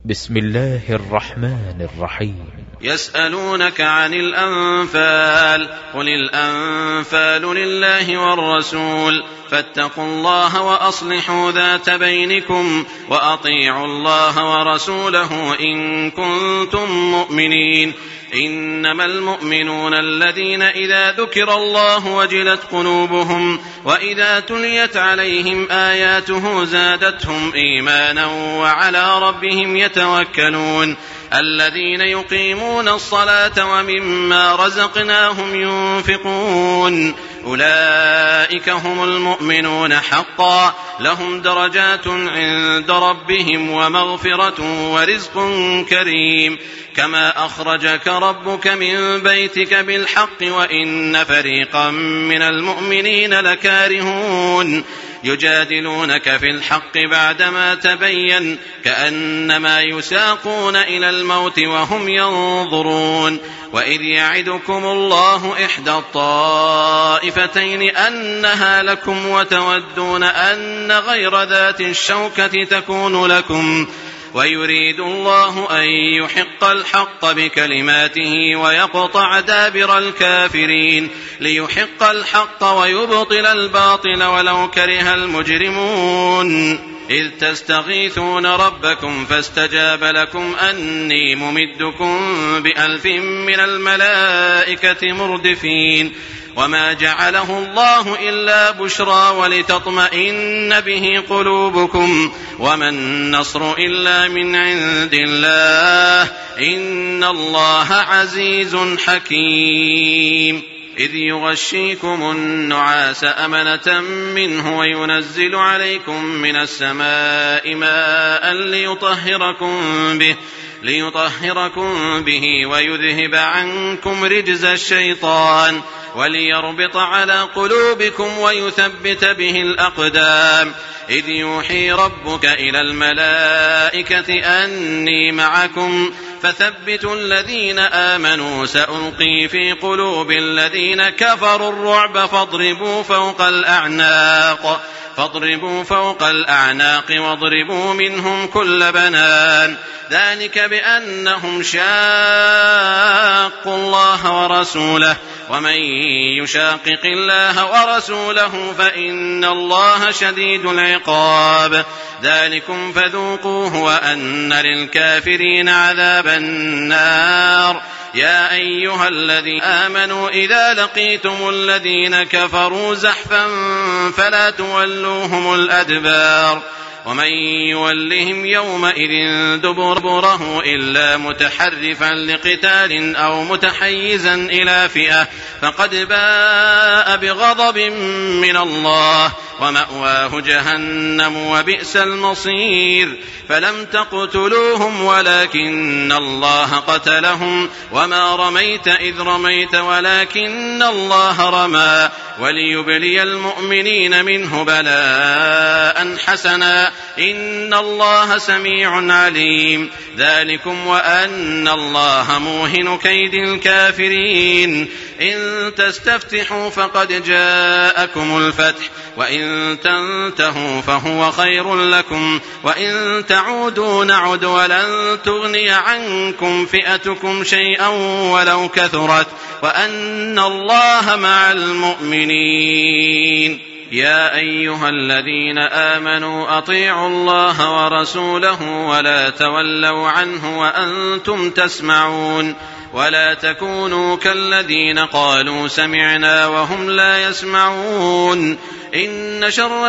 بسم الله الرحمن الرحيم. يسألونك عن الأنفال قل الأنفال لله والرسول فاتقوا الله وأصلحوا ذات بينكم وأطيعوا الله ورسوله إن كنتم مؤمنين. إنما المؤمنون الذين إذا ذكر الله وجلت قلوبهم وإذا تليت عليهم آياته زادتهم إيمانا وعلى ربهم يتوكلون. الذين يقيمون الصلاة ومما رزقناهم ينفقون أولئك هم المؤمنون حقا لهم درجات عند ربهم ومغفرة ورزق كريم. كما أخرجك ربك من بيتك بالحق وإن فريقا من المؤمنين لكارهون يجادلونك في الحق بعدما تبين كأنما يساقون إلى الموت وهم ينظرون. وإذ يعدكم الله إحدى الطائفتين أنها لكم وتودون أن غير ذات الشوكة تكون لكم ويريد الله أن يحق الحق بكلماته ويقطع دابر الكافرين ليحق الحق ويبطل الباطل ولو كره المجرمون. إذ تستغيثون ربكم فاستجاب لكم أني ممدكم ب1000 من الملائكة مردفين. وما جعله الله إلا بشرى ولتطمئن به قلوبكم وما النصر إلا من عند الله إن الله عزيز حكيم. إذ يغشيكم النعاس أمنة منه وينزل عليكم من السماء ماء ليطهركم به ويذهب عنكم رجز الشيطان وليربط على قلوبكم ويثبت به الأقدام. إذ يوحي ربك إلى الملائكة أني معكم فثبتوا الذين آمنوا سألقي في قلوب الذين كفروا الرعب فاضربوا فوق الأعناق واضربوا منهم كل بنان. ذلك بأنهم شاقوا الله ورسوله ومن يشاقق الله ورسوله فإن الله شديد العقاب. ذلكم فذوقوه وأن للكافرين عذاب النار. يا أيها الذين آمنوا إذا لقيتم الذين كفروا زحفا فلا تولوهم الأدبار ومن يولهم يومئذ دبره إلا متحرفا لقتال أو متحيزا إلى فئة فقد باء بغضب من الله ومأواه جهنم وبئس المصير. فلم تقتلوهم ولكن الله قتلهم وما رميت إذ رميت ولكن الله رمى وليبلي المؤمنين منه بلاء حسنا إن الله سميع عليم. ذلكم وأن الله موهن كيد الكافرين. إن تستفتحوا فقد جاءكم الفتح وإن تنتهوا فهو خير لكم وإن تعودوا نعد ولن تغني عنكم فئتكم شيئا ولو كثرت وأن الله مع المؤمنين. يا أيها الذين آمنوا أطيعوا الله ورسوله ولا تولوا عنه وأنتم تسمعون ولا تكونوا كالذين قالوا سمعنا وهم لا يسمعون. إن شر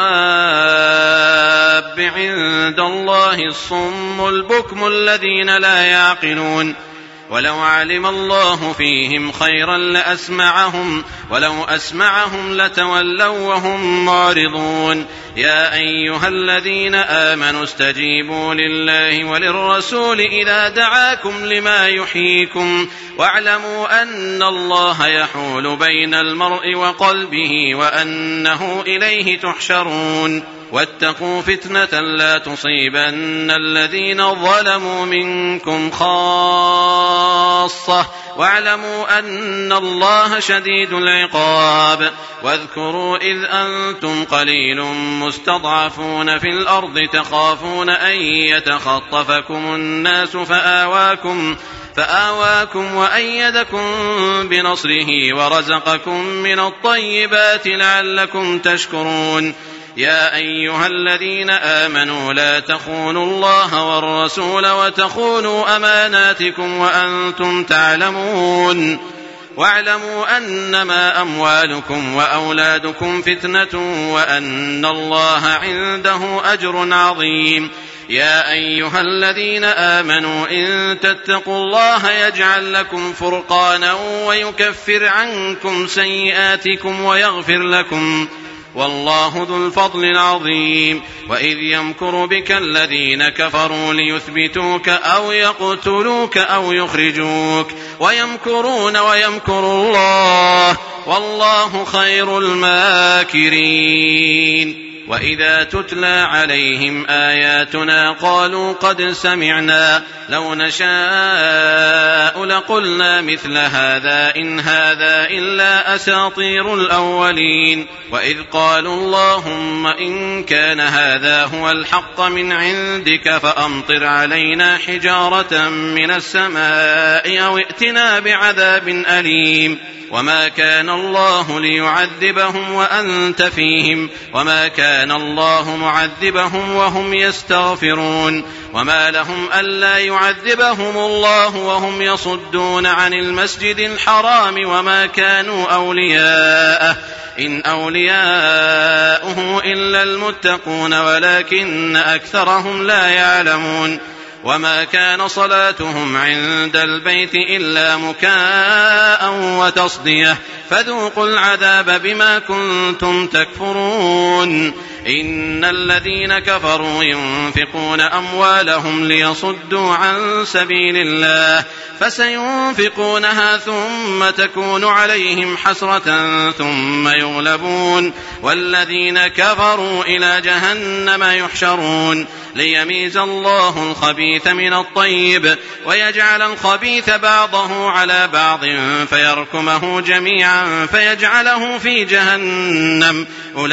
الدواب عند الله الصم البكم الذين لا يعقلون. ولو علم الله فيهم خيرا لأسمعهم ولو أسمعهم لتولوا وهم معرضون. يا أيها الذين آمنوا استجيبوا لله وللرسول إذا دعاكم لما يحييكم واعلموا أن الله يحول بين المرء وقلبه وأنه إليه تحشرون. واتقوا فتنة لا تصيبن الذين ظلموا منكم خاصة واعلموا أن الله شديد العقاب. واذكروا إذ أنتم قليل مستضعفون في الأرض تخافون أن يتخطفكم الناس فآواكم وأيدكم بنصره ورزقكم من الطيبات لعلكم تشكرون. يا أيها الذين آمنوا لا تخونوا الله والرسول وتخونوا أماناتكم وأنتم تعلمون. واعلموا أنما أموالكم وأولادكم فتنة وأن الله عنده أجر عظيم. يا أيها الذين آمنوا إن تتقوا الله يجعل لكم فرقانا ويكفر عنكم سيئاتكم ويغفر لكم، والله ذو الفضل العظيم. وإذ يمكر بك الذين كفروا ليثبتوك أو يقتلوك أو يخرجوك ويمكرون ويمكر الله والله خير الماكرين. وإذا تتلى عليهم آياتنا قالوا قد سمعنا لو نشاء لقلنا مثل هذا إن هذا إلا أساطير الأولين. وإذ قالوا اللهم إن كان هذا هو الحق من عندك فأمطر علينا حجارة من السماء أو ائتنا بعذاب أليم. وما كان الله ليعذبهم وأنت فيهم وما كان الله معذبهم وهم يستغفرون. وما لهم ألا يعذبهم الله وهم يصدون عن المسجد الحرام وما كانوا أولياءه إن أولياؤه إلا المتقون ولكن أكثرهم لا يعلمون. وما كان صلاتهم عند البيت إلا مكاء وتصدية فذوقوا العذاب بما كنتم تكفرون. إن الذين كفروا ينفقون أموالهم ليصدوا عن سبيل الله فسينفقونها ثم تكون عليهم حسرة ثم يغلبون والذين كفروا إلى جهنم يحشرون ليميز الله الخبيث من الطيب ويجعل الخبيث بعضه على بعض فيركمه جميعا فيجعله في جهنم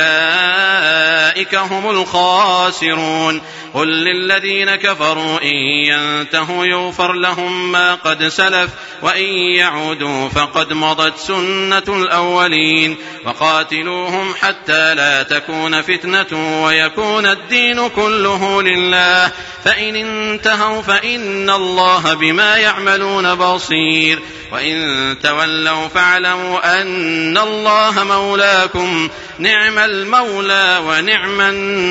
أولئك هم الخاسرون. قل للذين كفروا إن ينتهوا يغفر لهم ما قد سلف وإن يعودوا فقد مضت سنة الأولين. وقاتلوهم حتى لا تكون فتنة ويكون الدين كله لله فإن انتهوا فإن الله بما يعملون بصير. وإن تولوا فاعلموا أن الله مولاكم نعم المولى ونعم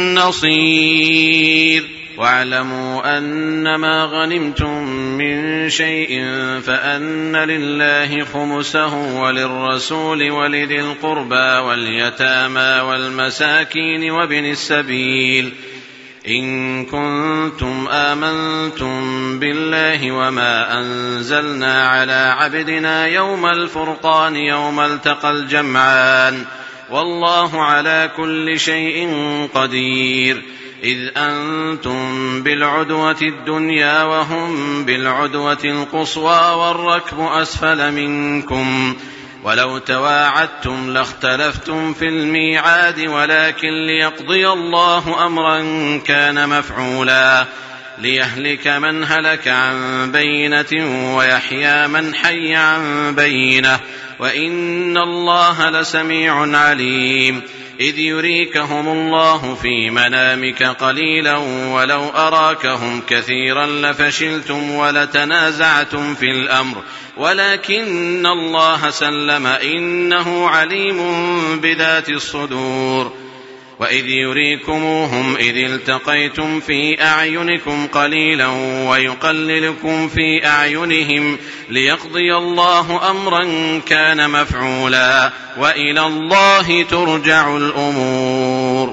النصير. واعلموا أنما غنمتم من شيء فأن لله خمسه وللرسول ولذي القربى واليتامى والمساكين وابن السبيل إن كنتم آمنتم بالله وما أنزلنا على عبدنا يوم الفرقان يوم التقى الجمعان والله على كل شيء قدير. إذ أنتم بالعدوة الدنيا وهم بالعدوة القصوى والركب أسفل منكم ولو تواعدتم لاختلفتم في الميعاد ولكن ليقضي الله أمرا كان مفعولا ليهلك من هلك عن بينة ويحيى من حي عن بينة وإن الله لسميع عليم. إذ يريكهم الله في منامك قليلا ولو أراكهم كثيرا لفشلتم ولتنازعتم في الأمر ولكن الله سلم إنه عليم بذات الصدور. وإذ يريكموهم إذ التقيتم في أعينكم قليلا ويقللكم في أعينهم ليقضي الله أمرا كان مفعولا وإلى الله ترجع الأمور.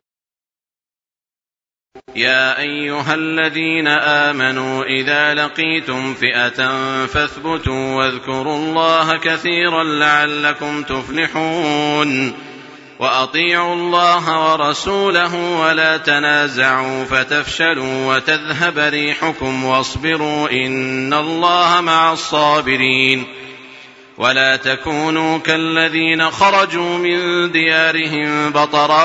يا أيها الذين آمنوا إذا لقيتم فئة فاثبتوا واذكروا الله كثيرا لعلكم تفلحون. وأطيعوا الله ورسوله ولا تنازعوا فتفشلوا وتذهب ريحكم واصبروا إن الله مع الصابرين. ولا تكونوا كالذين خرجوا من ديارهم بطرا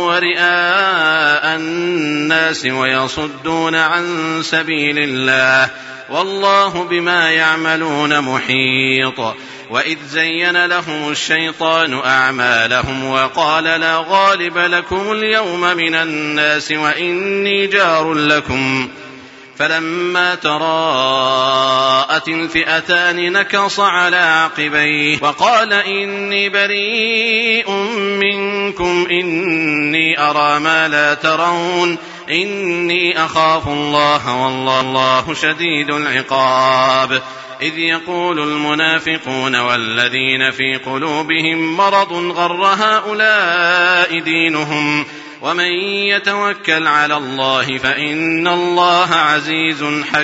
ورئاء الناس ويصدون عن سبيل الله والله بما يعملون محيط. وإذ زين لهم الشيطان أعمالهم وقال لا غالب لكم اليوم من الناس وإني جار لكم فلما تراءت الفئتان نكص على عقبيه وقال إني بريء منكم إني أرى ما لا ترون إني أخاف الله والله شديد العقاب. إذ يقول المنافقون والذين في قلوبهم مرض غر هؤلاء دينهم ومن يتوكل على الله فإن الله عزيز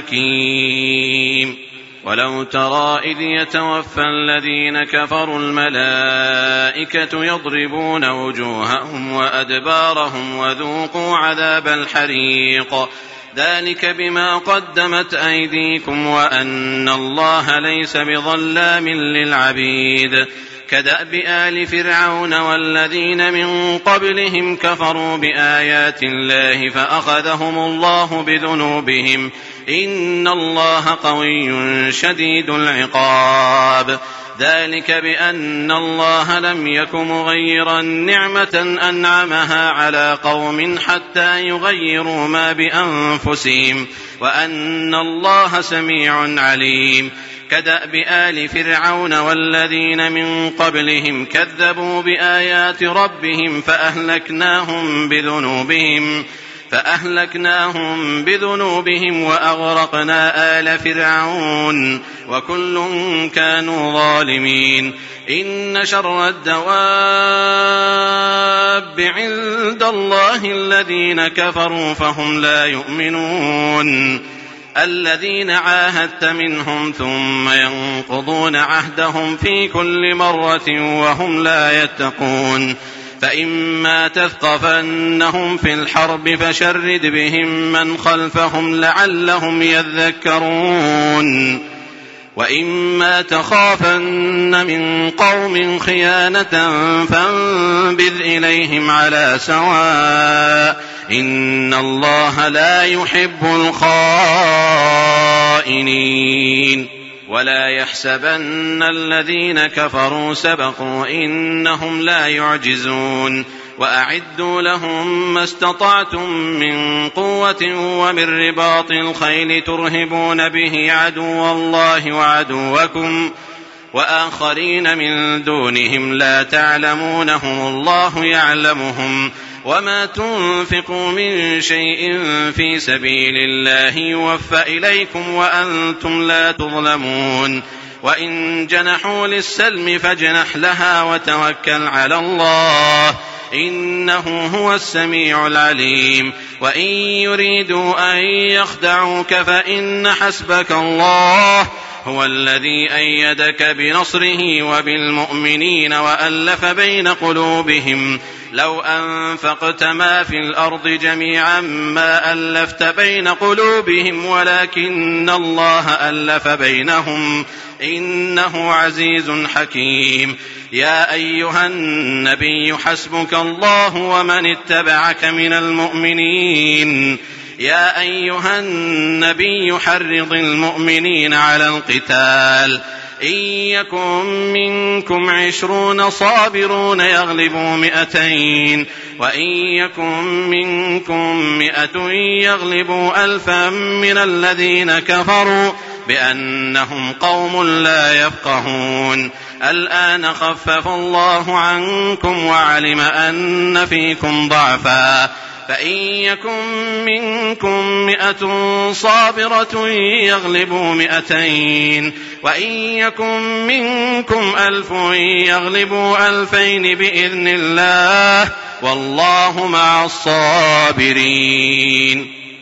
حكيم. ولو ترى إذ يتوفى الذين كفروا الملائكة يضربون وجوههم وأدبارهم وذوقوا عذاب الحريق ذلك بما قدمت أيديكم وأن الله ليس بظلام للعبيد. كدأب آل فرعون والذين من قبلهم كفروا بآيات الله فأخذهم الله بذنوبهم إن الله قوي شديد العقاب. ذلك بأن الله لم يك مغيرا نعمة أنعمها على قوم حتى يغيروا ما بأنفسهم وأن الله سميع عليم. كدأب آل فرعون والذين من قبلهم كذبوا بآيات ربهم فأهلكناهم بذنوبهم وأغرقنا آل فرعون وكل كانوا ظالمين. إن شر الدواب عند الله الذين كفروا فهم لا يؤمنون. الذين عاهدت منهم ثم ينقضون عهدهم في كل مرة وهم لا يتقون. فإما تثقفنهم في الحرب فشرد بهم من خلفهم لعلهم يذكرون. وإما تخافن من قوم خيانة فانبذ إليهم على سواء إن الله لا يحب الخائنين. ولا يحسبن الذين كفروا سبقوا إنهم لا يعجزون. وأعدوا لهم ما استطعتم من قوة ومن رباط الخيل ترهبون به عدو الله وعدوكم وآخرين من دونهم لا تعلمونهم الله يعلمهم. وما تنفقوا من شيء في سبيل الله يوفى إليكم وأنتم لا تظلمون. وإن جنحوا للسلم فاجنح لها وتوكل على الله إنه هو السميع العليم. وإن يريدوا أن يخدعوك فإن حسبك الله هو الذي أيدك بنصره وبالمؤمنين وألف بين قلوبهم لو أنفقت ما في الأرض جميعا ما ألفت بين قلوبهم ولكن الله ألف بينهم إنه عزيز حكيم. يا أيها النبي حسبك الله ومن اتبعك من المؤمنين. يا أيها النبي حرض المؤمنين على القتال إن يكن منكم 20 صابرون يغلبوا 200 وإن يكن منكم 100 يغلبوا 1000 من الذين كفروا بأنهم قوم لا يفقهون. الآن خفف الله عنكم وعلم أن فيكم ضعفا فإن يكن منكم 100 صابرة يغلبوا 200 وإن يكن منكم 1000 يغلبوا 2000 بإذن الله والله مع الصابرين.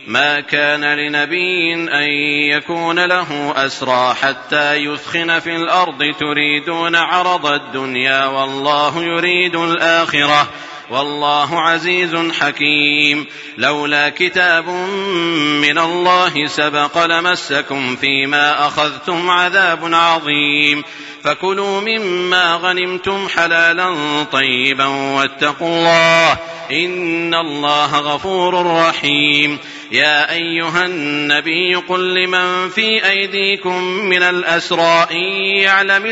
ما كان لنبي أن يكون له أسرى حتى يثخن في الأرض تريدون عرض الدنيا والله يريد الآخرة والله عزيز حكيم. لولا كتاب من الله سبق لمسكم فيما أخذتم عذاب عظيم. فكلوا مما غنمتم حلالا طيبا واتقوا الله إن الله غفور رحيم. يا أيها النبي قل لمن في أيديكم من الأسرى إن يعلم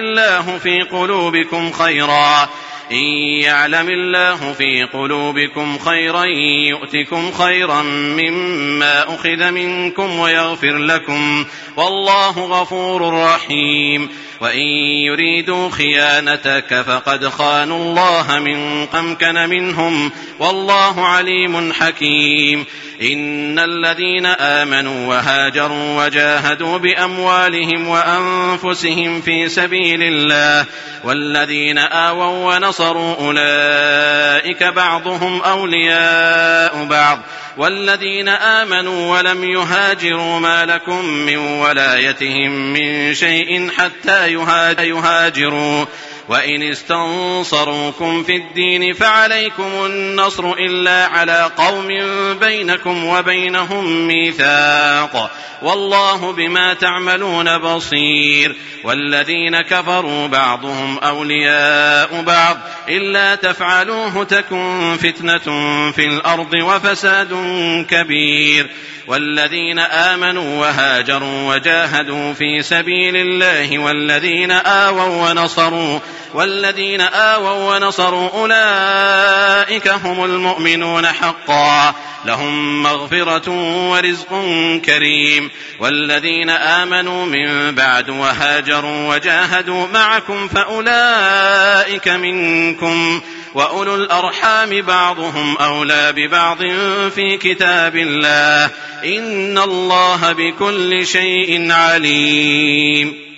الله في قلوبكم خيرا يؤتكم خيرا مما أخذ منكم ويغفر لكم والله غفور رحيم. وإن يريدوا خيانتك فقد خانوا الله من أمكن منهم والله عليم حكيم. إن الذين آمنوا وهاجروا وجاهدوا بأموالهم وأنفسهم في سبيل الله والذين آووا ونصروا أولئك بعضهم أولياء بعض والذين آمنوا ولم يهاجروا ما لكم من ولايتهم من شيء حتى يهاجروا وإن استنصروكم في الدين فعليكم النصر إلا على قوم بينكم وبينهم ميثاق والله بما تعملون بصير. والذين كفروا بعضهم أولياء بعض إلا تفعلوه تكن فتنة في الأرض وفساد كبير. والذين آمنوا وهاجروا وجاهدوا في سبيل الله والذين آووا ونصروا أولئك هم المؤمنون حقا لهم مغفرة ورزق كريم. والذين آمنوا من بعد وهاجروا وجاهدوا معكم فأولئك منكم وأولو الأرحام بعضهم أولى ببعض في كتاب الله إن الله بكل شيء عليم.